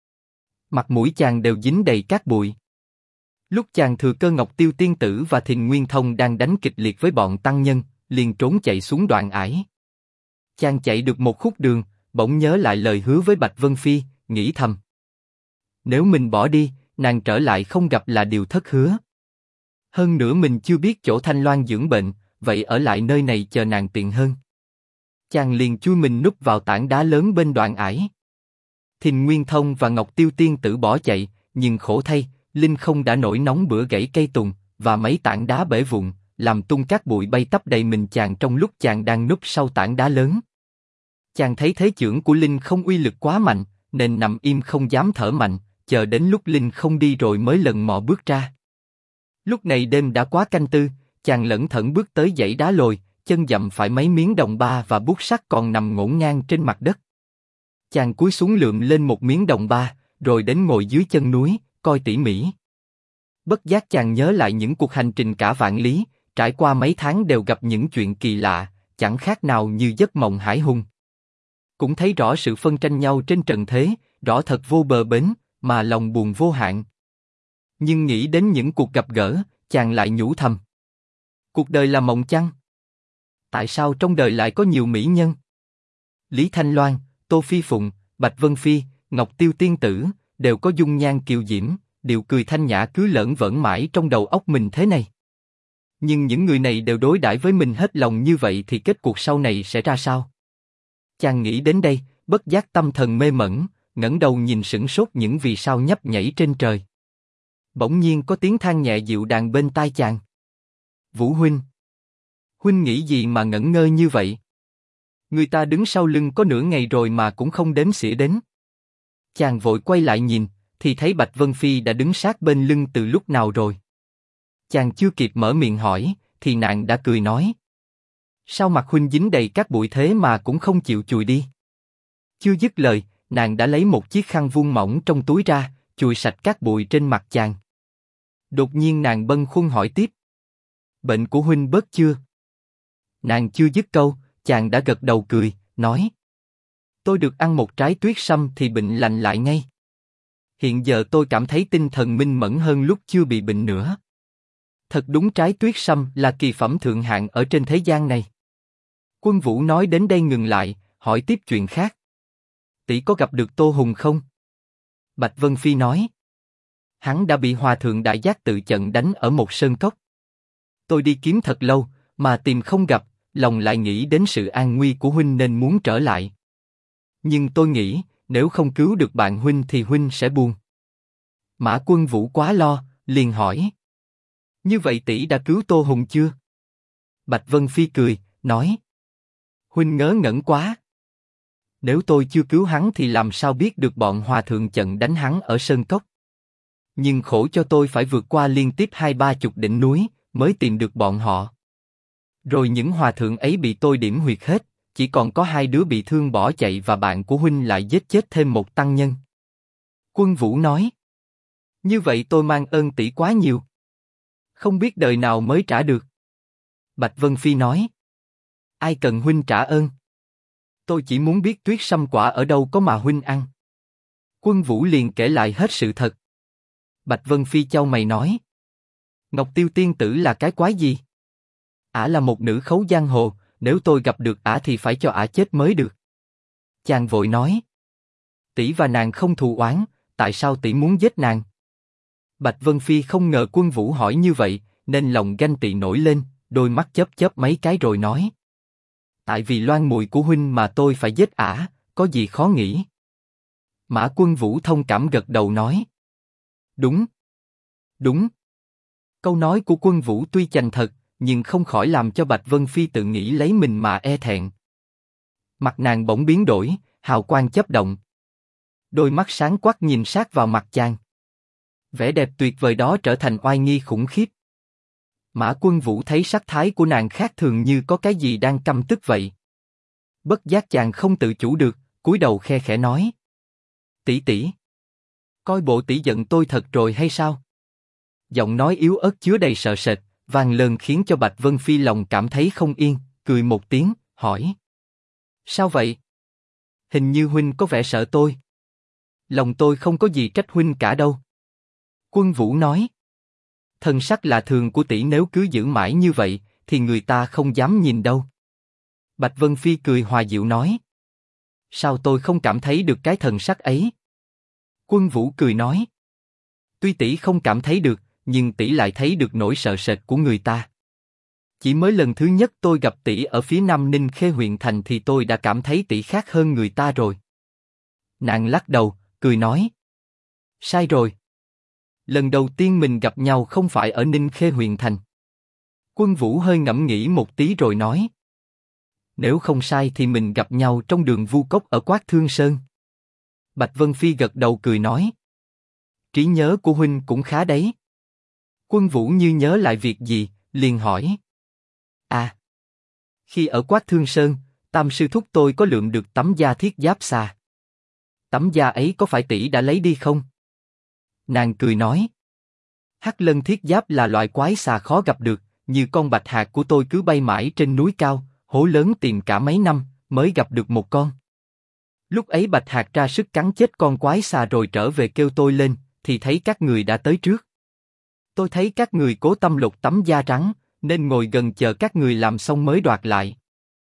Mặt mũi chàng đều dính đầy cát bụi. Lúc chàng thừa cơ Ngọc Tiêu Tiên Tử và Thìn Nguyên Thông đang đánh kịch liệt với bọn tăng nhân, liền trốn chạy xuống đoạn ải. Chàng chạy được một khúc đường, bỗng nhớ lại lời hứa với Bạch Vân Phi, nghĩ thầm. Nếu mình bỏ đi, nàng trở lại không gặp là điều thất hứa. Hơn nữa mình chưa biết chỗ Thanh Loan dưỡng bệnh, vậy ở lại nơi này chờ nàng tiện hơn. Chàng liền chui mình núp vào tảng đá lớn bên đoạn ải. Thìn Nguyên Thông và Ngọc Tiêu Tiên Tử bỏ chạy, nhưng khổ thay, Linh không đã nổi nóng bữa gãy cây tùng, và mấy tảng đá bể vụn, làm tung cát bụi bay tấp đầy mình chàng trong lúc chàng đang núp sau tảng đá lớn. Chàng thấy thế chưởng của Linh không uy lực quá mạnh, nên nằm im không dám thở mạnh, chờ đến lúc Linh không đi rồi mới lần mò bước ra. Lúc này đêm đã quá canh tư, chàng lẩn thẩn bước tới dãy đá lồi, chân dậm phải mấy miếng đồng ba và bút sắt còn nằm ngổn ngang trên mặt đất. Chàng cúi xuống lượm lên một miếng đồng ba, rồi đến ngồi dưới chân núi, coi tỉ mỉ. Bất giác chàng nhớ lại những cuộc hành trình cả vạn lý, trải qua mấy tháng đều gặp những chuyện kỳ lạ, chẳng khác nào như giấc mộng hải hùng. Cũng thấy rõ sự phân tranh nhau trên trần thế, rõ thật vô bờ bến, mà lòng buồn vô hạn. Nhưng nghĩ đến những cuộc gặp gỡ, chàng lại nhủ thầm. Cuộc đời là mộng chăng? Tại sao trong đời lại có nhiều mỹ nhân? Lý Thanh Loan, Tô Phi Phụng, Bạch Vân Phi, Ngọc Tiêu Tiên Tử, đều có dung nhan kiều diễm, điệu cười thanh nhã cứ lởn vởn mãi trong đầu óc mình thế này. Nhưng những người này đều đối đãi với mình hết lòng như vậy thì kết cuộc sau này sẽ ra sao? Chàng nghĩ đến đây, bất giác tâm thần mê mẩn, ngẩng đầu nhìn sửng sốt những vì sao nhấp nhảy trên trời. Bỗng nhiên có tiếng than nhẹ dịu dàng bên tai chàng. Vũ huynh, huynh nghĩ gì mà ngẩn ngơ như vậy? Người ta đứng sau lưng có nửa ngày rồi mà cũng không đếm xỉa đến. Chàng vội quay lại nhìn, thì thấy Bạch Vân Phi đã đứng sát bên lưng từ lúc nào rồi. Chàng chưa kịp mở miệng hỏi, thì nàng đã cười nói. Sao mặt huynh dính đầy các bụi thế mà cũng không chịu chùi đi? Chưa dứt lời, nàng đã lấy một chiếc khăn vuông mỏng trong túi ra, chùi sạch các bụi trên mặt chàng. Đột nhiên nàng bâng khuâng hỏi tiếp. Bệnh của huynh bớt chưa? Nàng chưa dứt câu, chàng đã gật đầu cười, nói. Tôi được ăn một trái tuyết sâm thì bệnh lành lại ngay. Hiện giờ tôi cảm thấy tinh thần minh mẫn hơn lúc chưa bị bệnh nữa. Thật đúng trái tuyết sâm là kỳ phẩm thượng hạng ở trên thế gian này. Quân Vũ nói đến đây ngừng lại, hỏi tiếp chuyện khác. Tỷ có gặp được Tô Hùng không? Bạch Vân Phi nói. Hắn đã bị Hòa thượng Đại Giác tự trận đánh ở một sơn cốc. Tôi đi kiếm thật lâu, mà tìm không gặp, lòng lại nghĩ đến sự an nguy của huynh nên muốn trở lại. Nhưng tôi nghĩ, nếu không cứu được bạn huynh thì huynh sẽ buồn. Mã Quân Vũ quá lo, liền hỏi. Như vậy tỷ đã cứu Tô Hùng chưa? Bạch Vân Phi cười, nói. Huynh ngớ ngẩn quá. Nếu tôi chưa cứu hắn thì làm sao biết được bọn Hòa thượng trận đánh hắn ở sơn cốc? Nhưng khổ cho tôi phải vượt qua liên tiếp 20-30 đỉnh núi, mới tìm được bọn họ. Rồi những hòa thượng ấy bị tôi điểm huyệt hết, chỉ còn có 2 đứa bị thương bỏ chạy và bạn của huynh lại giết chết thêm một tăng nhân. Quân Vũ nói. Như vậy tôi mang ơn tỷ quá nhiều. Không biết đời nào mới trả được. Bạch Vân Phi nói. Ai cần huynh trả ơn? Tôi chỉ muốn biết tuyết sâm quả ở đâu có mà huynh ăn. Quân Vũ liền kể lại hết sự thật. Bạch Vân Phi chau mày nói. Ngọc Tiêu Tiên Tử là cái quái gì? Ả là một nữ khấu giang hồ, nếu tôi gặp được ả thì phải cho ả chết mới được. Chàng vội nói. Tỷ và nàng không thù oán, tại sao tỷ muốn giết nàng? Bạch Vân Phi không ngờ Quân Vũ hỏi như vậy, nên lòng ganh tị nổi lên, đôi mắt chớp chớp mấy cái rồi nói. Tại vì Loan mùi của huynh mà tôi phải giết ả, có gì khó nghĩ? Mã Quân Vũ thông cảm gật đầu nói. Đúng. Đúng. Câu nói của Quân Vũ tuy chành thật, nhưng không khỏi làm cho Bạch Vân Phi tự nghĩ lấy mình mà e thẹn. Mặt nàng bỗng biến đổi, hào quang chớp động. Đôi mắt sáng quắc nhìn sát vào mặt chàng. Vẻ đẹp tuyệt vời đó trở thành oai nghi khủng khiếp. Mã Quân Vũ thấy sắc thái của nàng khác thường như có cái gì đang căm tức vậy. Bất giác chàng không tự chủ được, cúi đầu khe khẽ nói. Tỷ tỷ, coi bộ tỷ giận tôi thật rồi hay sao? Giọng nói yếu ớt chứa đầy sợ sệt, vang lên khiến cho Bạch Vân Phi lòng cảm thấy không yên, cười một tiếng, hỏi. Sao vậy? Hình như huynh có vẻ sợ tôi. Lòng tôi không có gì trách huynh cả đâu. Quân Vũ nói. Thần sắc lạ thường của tỷ nếu cứ giữ mãi như vậy, thì người ta không dám nhìn đâu. Bạch Vân Phi cười hòa dịu nói. Sao tôi không cảm thấy được cái thần sắc ấy? Quân Vũ cười nói. Tuy tỷ không cảm thấy được, nhưng tỷ lại thấy được nỗi sợ sệt của người ta. Chỉ mới lần thứ nhất tôi gặp tỷ ở phía Nam Ninh Khê huyện thành thì tôi đã cảm thấy tỷ khác hơn người ta rồi. Nàng lắc đầu, cười nói. Sai rồi. Lần đầu tiên mình gặp nhau không phải ở Ninh Khê huyện thành. Quân Vũ hơi ngẫm nghĩ một tí rồi nói. Nếu không sai thì mình gặp nhau trong đường Vu Cốc ở Quát Thương Sơn. Bạch Vân Phi gật đầu cười nói. Trí nhớ của huynh cũng khá đấy. Quân Vũ như nhớ lại việc gì, liền hỏi. À, khi ở Quát Thương Sơn, Tam sư thúc tôi có lượm được tấm da thiết giáp xà. Tấm da ấy có phải tỷ đã lấy đi không? Nàng cười nói. Hắc lân thiết giáp là loại quái xà khó gặp được, như con bạch hạc của tôi cứ bay mãi trên núi cao, hố lớn tìm cả mấy năm, mới gặp được một con. Lúc ấy bạch hạc ra sức cắn chết con quái xà rồi trở về kêu tôi lên, thì thấy các người đã tới trước. Tôi thấy các người cố tâm lột tấm da trắng, nên ngồi gần chờ các người làm xong mới đoạt lại.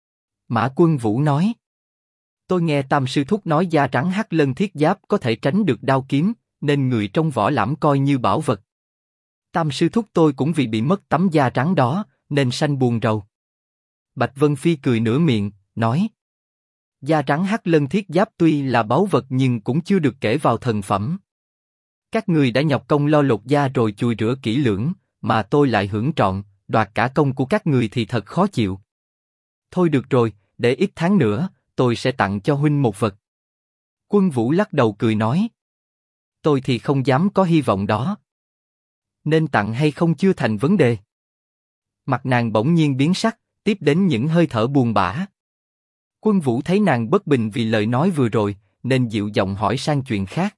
Mã Quân Vũ nói. Tôi nghe Tam sư thúc nói da trắng hắc lân thiết giáp có thể tránh được đao kiếm, nên người trong võ lãm coi như bảo vật. Tam sư thúc tôi cũng vì bị mất tấm da trắng đó, nên sanh buồn rầu. Bạch Vân Phi cười nửa miệng, nói. Da trắng hắc lân thiết giáp tuy là báu vật nhưng cũng chưa được kể vào thần phẩm. Các người đã nhọc công lo lột da rồi chùi rửa kỹ lưỡng, mà tôi lại hưởng trọn, đoạt cả công của các người thì thật khó chịu. Thôi được rồi, để ít tháng nữa, tôi sẽ tặng cho huynh một vật. Quân Vũ lắc đầu cười nói. Tôi thì không dám có hy vọng đó. Nên tặng hay không chưa thành vấn đề. Mặt nàng bỗng nhiên biến sắc, tiếp đến những hơi thở buồn bã. Quân Vũ thấy nàng bất bình vì lời nói vừa rồi, nên dịu giọng hỏi sang chuyện khác.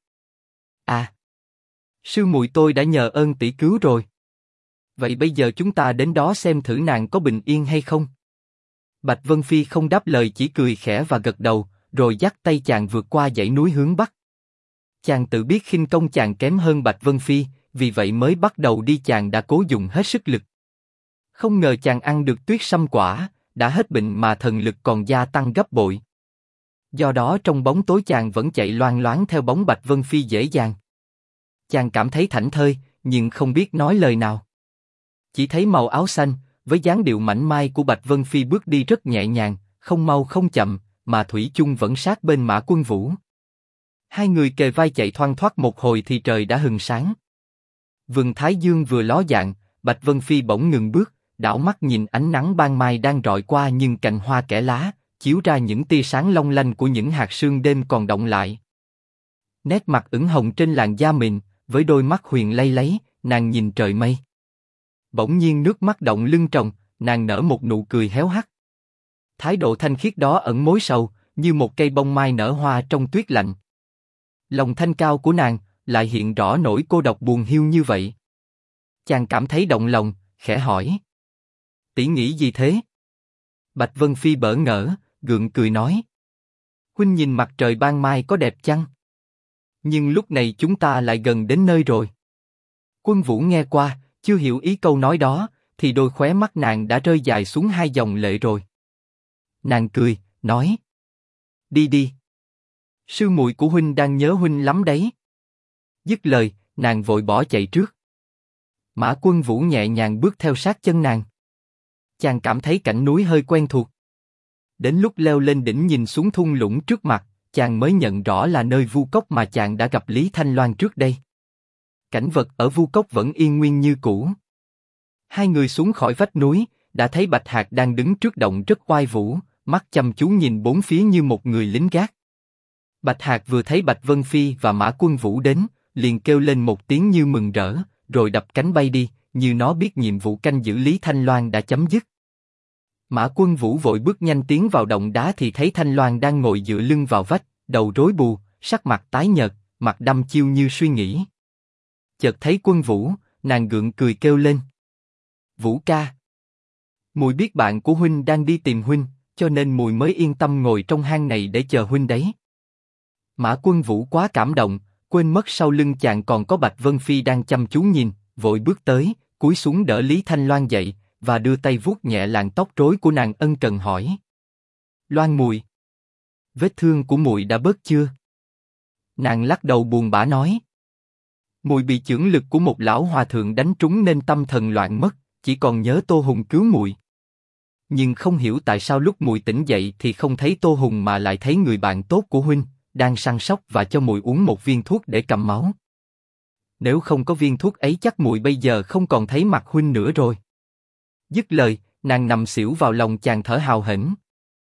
À, sư muội tôi đã nhờ ơn tỷ cứu rồi. Vậy bây giờ chúng ta đến đó xem thử nàng có bình yên hay không. Bạch Vân Phi không đáp lời chỉ cười khẽ và gật đầu, rồi dắt tay chàng vượt qua dãy núi hướng bắc. Chàng tự biết khinh công chàng kém hơn Bạch Vân Phi, vì vậy mới bắt đầu đi chàng đã cố dùng hết sức lực. Không ngờ chàng ăn được tuyết sâm quả, đã hết bệnh mà thần lực còn gia tăng gấp bội. Do đó trong bóng tối chàng vẫn chạy loang loáng theo bóng Bạch Vân Phi dễ dàng. Chàng cảm thấy thảnh thơi, nhưng không biết nói lời nào. Chỉ thấy màu áo xanh, với dáng điệu mảnh mai của Bạch Vân Phi bước đi rất nhẹ nhàng, không mau không chậm, mà thủy chung vẫn sát bên Mã Quân Vũ. Hai người kề vai chạy thoăn thoắt một hồi thì trời đã hừng sáng. Vầng thái dương vừa ló dạng, Bạch Vân Phi bỗng ngừng bước, đảo mắt nhìn ánh nắng ban mai đang rọi qua nhưng cành hoa kẽ lá, chiếu ra những tia sáng long lanh của những hạt sương đêm còn đọng lại. Nét mặt ửng hồng trên làn da mịn, với đôi mắt huyền lay lấy, nàng nhìn trời mây. Bỗng nhiên nước mắt động lưng tròng, nàng nở một nụ cười héo hắt. Thái độ thanh khiết đó ẩn mối sầu, như một cây bông mai nở hoa trong tuyết lạnh. Lòng thanh cao của nàng lại hiện rõ nỗi cô độc buồn hiu như vậy. Chàng cảm thấy động lòng, khẽ hỏi: tỷ nghĩ gì thế? Bạch Vân Phi bỡ ngỡ, gượng cười nói: huynh nhìn mặt trời ban mai có đẹp chăng? Nhưng lúc này chúng ta lại gần đến nơi rồi. Quân Vũ nghe qua, chưa hiểu ý câu nói đó, thì đôi khóe mắt nàng đã rơi dài xuống hai dòng lệ rồi. Nàng cười, nói: đi đi. Sư muội của huynh đang nhớ huynh lắm đấy. Dứt lời, nàng vội bỏ chạy trước. Mã Quân Vũ nhẹ nhàng bước theo sát chân nàng. Chàng cảm thấy cảnh núi hơi quen thuộc. Đến lúc leo lên đỉnh nhìn xuống thung lũng trước mặt, chàng mới nhận rõ là nơi Vu Cốc mà chàng đã gặp Lý Thanh Loan trước đây. Cảnh vật ở Vu Cốc vẫn yên nguyên như cũ. Hai người xuống khỏi vách núi, đã thấy Bạch Hạc đang đứng trước động rất oai vũ, mắt chăm chú nhìn bốn phía như một người lính gác. Bạch Hạc vừa thấy Bạch Vân Phi và Mã Quân Vũ đến, liền kêu lên một tiếng như mừng rỡ, rồi đập cánh bay đi, như nó biết nhiệm vụ canh giữ Lý Thanh Loan đã chấm dứt. Mã Quân Vũ vội bước nhanh tiến vào động đá thì thấy Thanh Loan đang ngồi dựa lưng vào vách, đầu rối bù, sắc mặt tái nhợt, mặt đăm chiêu như suy nghĩ. Chợt thấy Quân Vũ, nàng gượng cười kêu lên: Vũ ca, muội biết bạn của huynh đang đi tìm huynh, cho nên muội mới yên tâm ngồi trong hang này để chờ huynh đấy. Mã Quân Vũ quá cảm động, quên mất sau lưng chàng còn có Bạch Vân Phi đang chăm chú nhìn, vội bước tới, cúi xuống đỡ Lý Thanh Loan dậy và đưa tay vuốt nhẹ làn tóc rối của nàng, ân cần hỏi: Loan muội, vết thương của muội đã bớt chưa? Nàng lắc đầu buồn bã nói. Muội bị chưởng lực của một lão hòa thượng đánh trúng nên tâm thần loạn mất, chỉ còn nhớ Tô Hùng cứu muội. Nhưng không hiểu tại sao lúc muội tỉnh dậy thì không thấy Tô Hùng mà lại thấy người bạn tốt của huynh, đang săn sóc và cho muội uống một viên thuốc để cầm máu. Nếu không có viên thuốc ấy chắc muội bây giờ không còn thấy mặt huynh nữa rồi. Dứt lời, nàng nằm xỉu vào lòng chàng thở hào hển.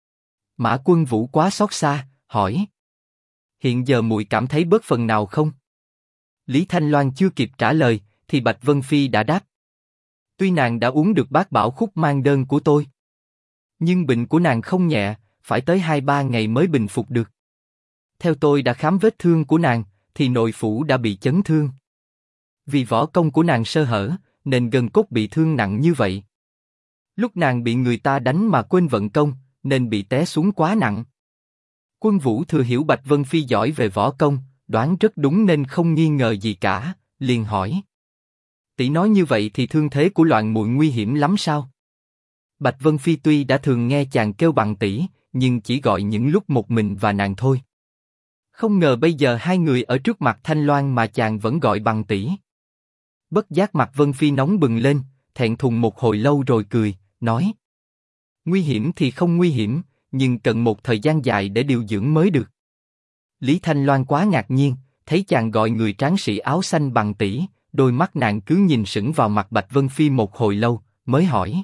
Mã Quân Vũ quá xót xa, hỏi. Hiện giờ muội cảm thấy bớt phần nào không? Lý Thanh Loan chưa kịp trả lời, thì Bạch Vân Phi đã đáp. Tuy nàng đã uống được bát bảo khúc mang đơn của tôi, nhưng bệnh của nàng không nhẹ, phải tới 2-3 ngày mới bình phục được. Theo tôi đã khám vết thương của nàng, thì nội phủ đã bị chấn thương. Vì võ công của nàng sơ hở, nên gân cốt bị thương nặng như vậy. Lúc nàng bị người ta đánh mà quên vận công, nên bị té xuống quá nặng. Quân Vũ thừa hiểu Bạch Vân Phi giỏi về võ công, đoán rất đúng nên không nghi ngờ gì cả, liền hỏi. Tỷ nói như vậy thì thương thế của Loan muội nguy hiểm lắm sao? Bạch Vân Phi tuy đã thường nghe chàng kêu bằng tỷ, nhưng chỉ gọi những lúc một mình và nàng thôi. Không ngờ bây giờ hai người ở trước mặt Thanh Loan mà chàng vẫn gọi bằng tỷ. Bất giác mặt Vân Phi nóng bừng lên, thẹn thùng một hồi lâu rồi cười, nói. Nguy hiểm thì không nguy hiểm, nhưng cần một thời gian dài để điều dưỡng mới được. Lý Thanh Loan quá ngạc nhiên, thấy chàng gọi người tráng sĩ áo xanh bằng tỷ, đôi mắt nàng cứ nhìn sững vào mặt Bạch Vân Phi một hồi lâu, mới hỏi.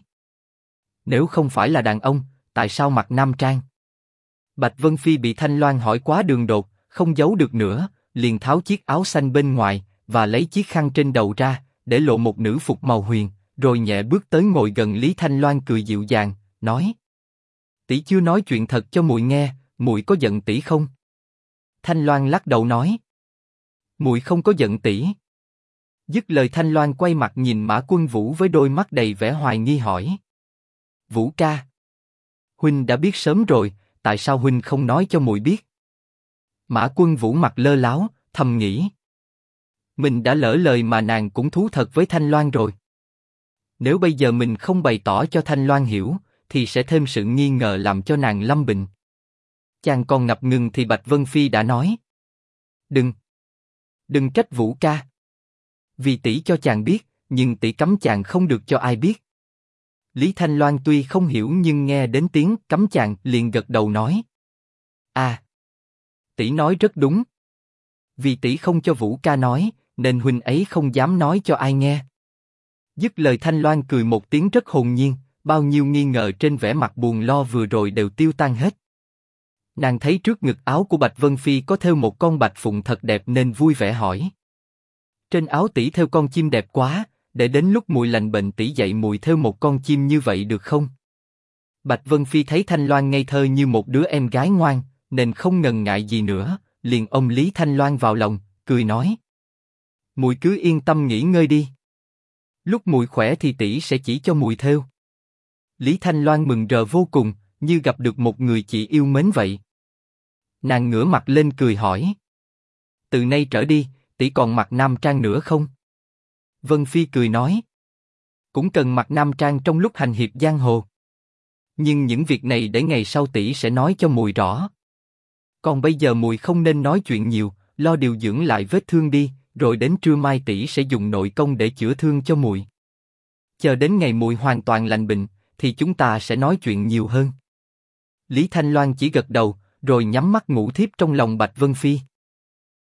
Nếu không phải là đàn ông, tại sao mặc nam trang? Bạch Vân Phi bị Thanh Loan hỏi quá đường đột, không giấu được nữa, liền tháo chiếc áo xanh bên ngoài, và lấy chiếc khăn trên đầu ra, để lộ một nữ phục màu huyền, rồi nhẹ bước tới ngồi gần Lý Thanh Loan cười dịu dàng, nói. Tỷ chưa nói chuyện thật cho muội nghe, muội có giận tỷ không? Thanh Loan lắc đầu nói. Muội không có giận tỷ. Dứt lời Thanh Loan quay mặt nhìn Mã Quân Vũ với đôi mắt đầy vẻ hoài nghi hỏi. Vũ ca, huynh đã biết sớm rồi, tại sao huynh không nói cho muội biết? Mã Quân Vũ mặt lơ láo, thầm nghĩ. Mình đã lỡ lời mà nàng cũng thú thật với Thanh Loan rồi. Nếu bây giờ mình không bày tỏ cho Thanh Loan hiểu, thì sẽ thêm sự nghi ngờ làm cho nàng lâm bệnh. Chàng còn ngập ngừng thì Bạch Vân Phi đã nói. Đừng trách Vũ ca. Vì tỷ cho chàng biết, nhưng tỷ cấm chàng không được cho ai biết. Lý Thanh Loan tuy không hiểu nhưng nghe đến tiếng cấm chàng liền gật đầu nói. À, tỷ nói rất đúng. Vì tỷ không cho Vũ ca nói, nên huynh ấy không dám nói cho ai nghe. Dứt lời Thanh Loan cười một tiếng rất hồn nhiên, bao nhiêu nghi ngờ trên vẻ mặt buồn lo vừa rồi đều tiêu tan hết. Nàng thấy trước ngực áo của Bạch Vân Phi có thêu một con bạch phụng thật đẹp nên vui vẻ hỏi. Trên áo tỷ thêu con chim đẹp quá, để đến lúc muội lành bệnh tỷ dạy muội thêu một con chim như vậy được không? Bạch Vân Phi thấy Thanh Loan ngây thơ như một đứa em gái ngoan, nên không ngần ngại gì nữa, liền ôm Lý Thanh Loan vào lòng, cười nói. Muội cứ yên tâm nghỉ ngơi đi. Lúc muội khỏe thì tỷ sẽ chỉ cho muội thêu. Lý Thanh Loan mừng rỡ vô cùng, như gặp được một người chị yêu mến vậy. Nàng ngửa mặt lên cười hỏi. Từ nay trở đi, tỷ còn mặc nam trang nữa không? Vân Phi cười nói. Cũng cần mặc nam trang trong lúc hành hiệp giang hồ. Nhưng những việc này để ngày sau tỷ sẽ nói cho muội rõ. Còn bây giờ muội không nên nói chuyện nhiều, lo điều dưỡng lại vết thương đi, rồi đến trưa mai tỷ sẽ dùng nội công để chữa thương cho muội. Chờ đến ngày muội hoàn toàn lành bệnh, thì chúng ta sẽ nói chuyện nhiều hơn. Lý Thanh Loan chỉ gật đầu, rồi nhắm mắt ngủ thiếp trong lòng Bạch Vân Phi.